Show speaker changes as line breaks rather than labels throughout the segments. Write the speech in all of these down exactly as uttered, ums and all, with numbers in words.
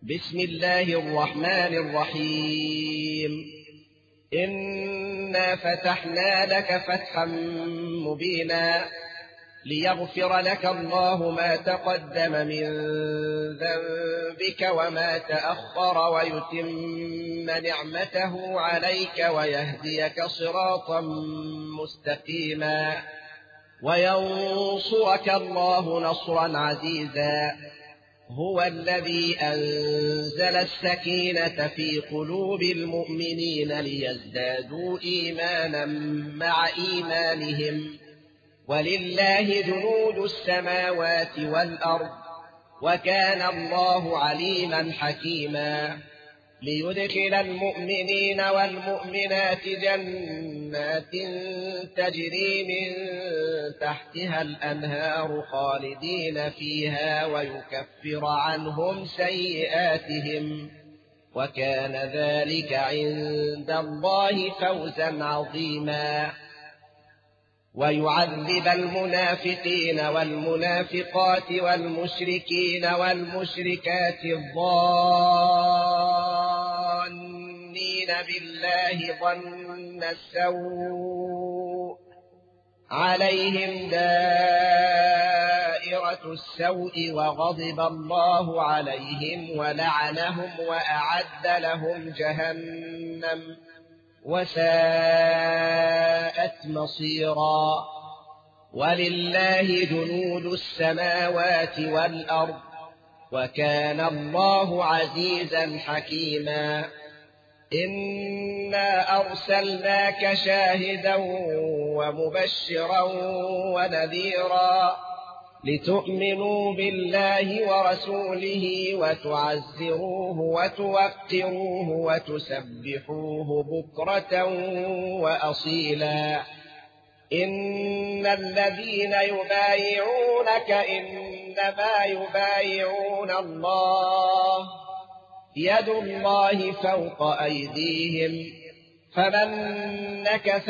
بسم الله الرحمن الرحيم إنا فتحنا لك فتحا مبينا ليغفر لك الله ما تقدم من ذنبك وما تأخر ويتم نعمته عليك ويهديك صراطا مستقيما وينصرك الله نصرا عزيزا. هو الذي أنزل السكينة في قلوب المؤمنين ليزدادوا إيمانا مع إيمانهم ولله جنود السماوات والأرض وكان الله عليما حكيما. ليدخل المؤمنين والمؤمنات جنات تجري من تحتها الأنهار خالدين فيها ويكفر عنهم سيئاتهم وكان ذلك عند الله فوزا عظيما. ويعذب المنافقين والمنافقات والمشركين والمشركات الظانين بالله ظن السوء عليهم دائرة السوء وغضب الله عليهم ولعنهم وأعد لهم جهنم وساءت مصيرا. ولله جنود السماوات والأرض وكان الله عزيزا حكيما. إنا أرسلناك شاهدا ومبشرا ونذيرا لتؤمنوا بالله ورسوله وتعزروه وتوقروه وتسبحوه بكرة وأصيلا. إن الذين يبايعونك إنما يبايعون الله يد الله فوق أيديهم فمن نكث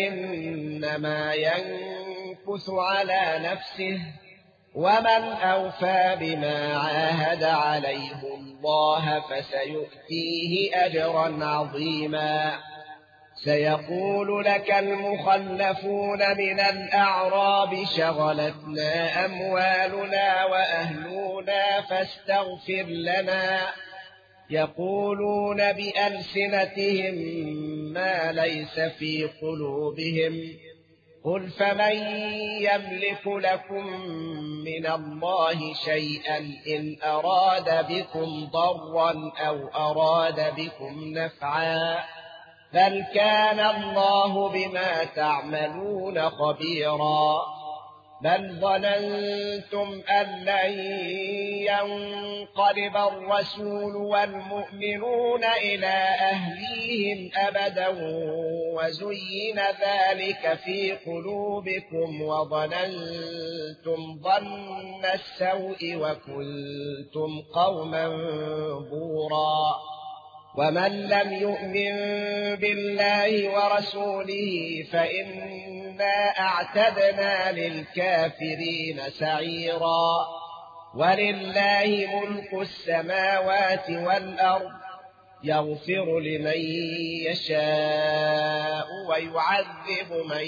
فإنما ينكث على نفسه ومن أوفى بما عاهد عليه الله فسيؤتيه أجرا عظيما. سيقول لك المخلفون من الأعراب شغلتنا أموالنا وأهلنا فاستغفر لنا يقولون بألسنتهم ما ليس في قلوبهم قل فمن يملك لكم من الله شيئا إن أراد بكم ضرا أو أراد بكم نفعا بل كان الله بما تعملون خبيرا. بل ظننتم أن لن ينقلب الرسول والمؤمنون إلى أهليهم أبدا وزين ذلك في قلوبكم وظننتم ظن السوء وكنتم قوما بورا. ومن لم يؤمن بالله ورسوله فإنا أعتدنا للكافرين سعيرا. ولله ملك السماوات والأرض يغفر لمن يشاء ويعذب من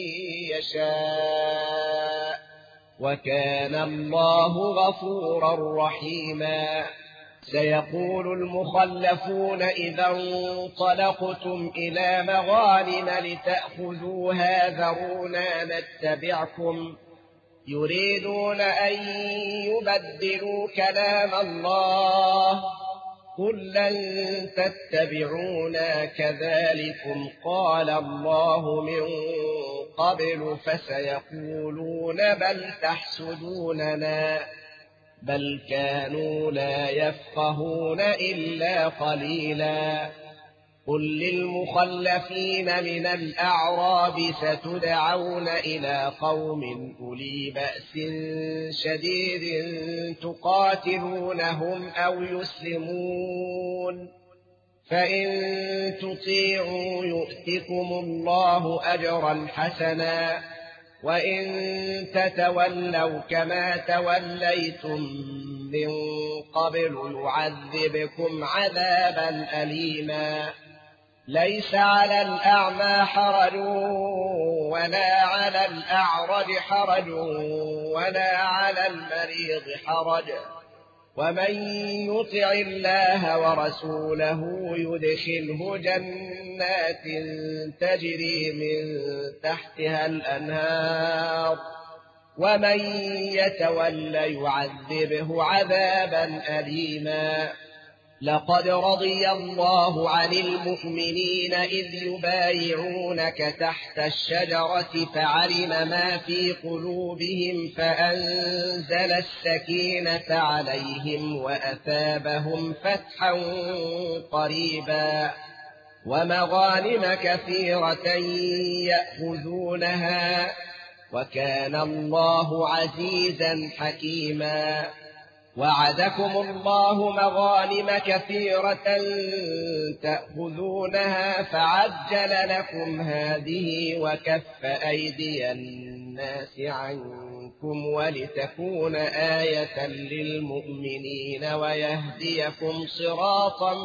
يشاء وكان الله غفورا رحيما. سيقول المخلفون إذا انطلقتم إلى مغانم لتأخذوها ذرونا نتبعكم يريدون أن يبدلوا كلام الله قل لن تتبعونا كذلكم قال الله من قبل فسيقولون بل تحسدوننا بل كانوا لا يفقهون إلا قليلا. قل للمخلفين من الأعراب ستدعون إلى قوم أولي بأس شديد تقاتلونهم أو يسلمون فإن تطيعوا يؤتكم الله أجرا حسنا وإن تتولوا كما توليتم من قبل يعذبكم عذابا أليما ليس على الأعمى حرج ولا على الأعرج حرج ولا على المريض حرج ومن يطع الله ورسوله يدخله جنات تجري من تحتها الأنهار ومن يتول يعذبه عذابا أليما لقد رضي الله عن المؤمنين إذ يبايعونك تحت الشجرة فعلم ما في قلوبهم فأنزل السكينة عليهم وأثابهم فتحا قريبا ومغانم كثيرة يأخذونها وكان الله عزيزا حكيما وعدكم الله مغانم كثيرة تأخذونها فعجل لكم هذه وكف أيدي الناس عنكم ولتكون آية للمؤمنين ويهديكم صراطا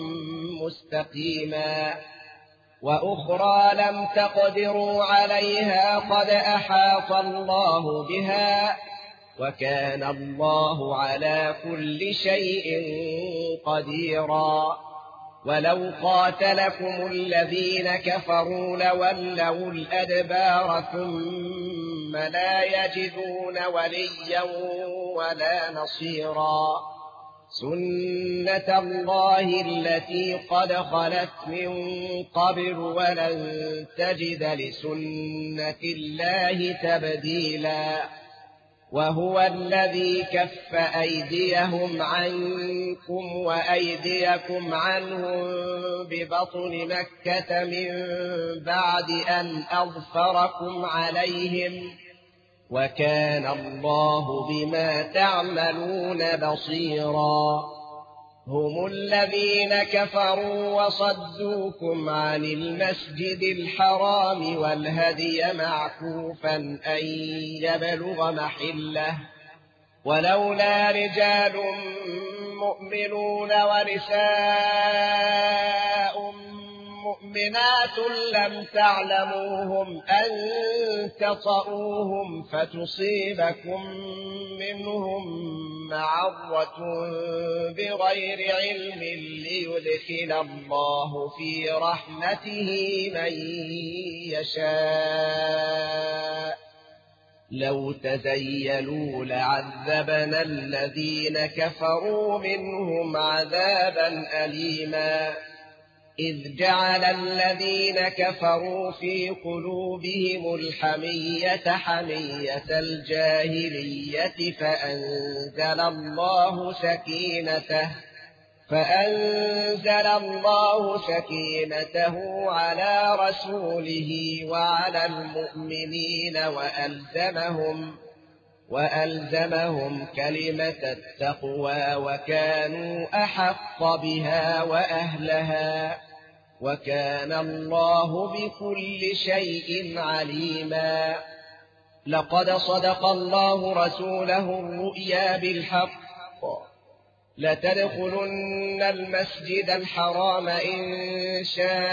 مستقيما وأخرى لم تقدروا عليها قد أحاط الله بها وكان الله على كل شيء قديرا ولو قاتلكم الذين كفروا لولوا الأدبار ثم لا يجدون وليا ولا نصيرا سنة الله التي قد خلت من قبل ولن تجد لسنة الله تبديلا وهو الذي كف أيديهم عنكم وأيديكم عنهم ببطن مكة من بعد أن أظفركم عليهم وكان الله بما تعملون بصيرا هم الذين كفروا وصدوكم عن المسجد الحرام والهدي معكوفا أن يبلغ محله ولولا رجال مؤمنون ونساء مؤمنات لم تعلموهم أن تطؤوهم فتصيبكم منهم معرة بغير علم ليدخل الله في رحمته من يشاء لو تزيلوا لعذبنا الذين كفروا منهم عذابا أليما إذ جعل الذين كفروا في قلوبهم الحمية حمية الجاهلية فأنزل الله سكينته فأنزل الله سكينته على رسوله وعلى المؤمنين وألزمهم وألزمهم كلمة التقوى وكانوا أحق بها وأهلها وكان الله بكل شيء عليما لقد صدق الله رسوله الرؤيا بالحق لتدخلن المسجد الحرام إن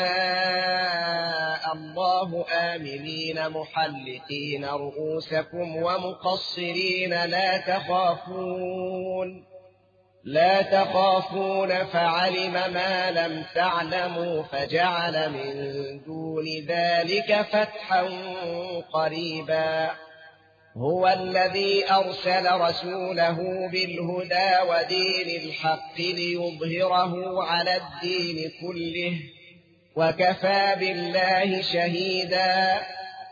شاء الله آمنين محلقين رؤوسكم ومقصرين لا تخافون لا تخافون فعلم ما لم تعلموا فجعل من دون ذلك فتحا قريبا هو الذي أرسل رسوله بالهدى ودين الحق ليظهره على الدين كله وكفى بالله شهيدا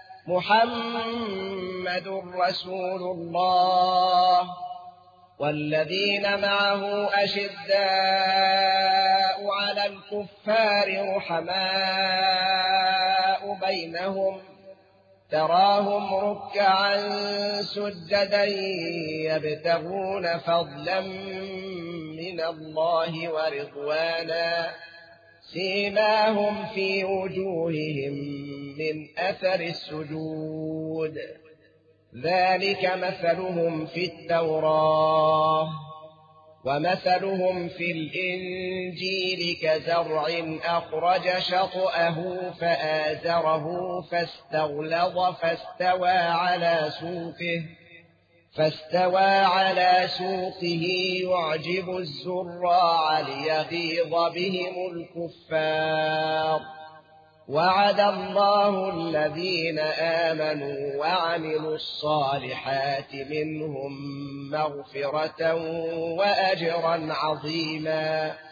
محمد رسول الله والذين معه أشداء على الكفار رحماء بينهم تراهم ركعا سجدا يبتغون فضلا من الله ورضوانا سيماهم في وجوههم من أثر السجود ذلك مثلهم في التوراة ومثلهم في الإنجيل كزرع أخرج شطأه فآزره فاستغلظ فاستوى على سوقه فاستوى على سوقه يعجب الزراع ليغيظ بهم الكفار وعد الله الذين آمنوا وعملوا الصالحات منهم مغفرة وأجرا عظيما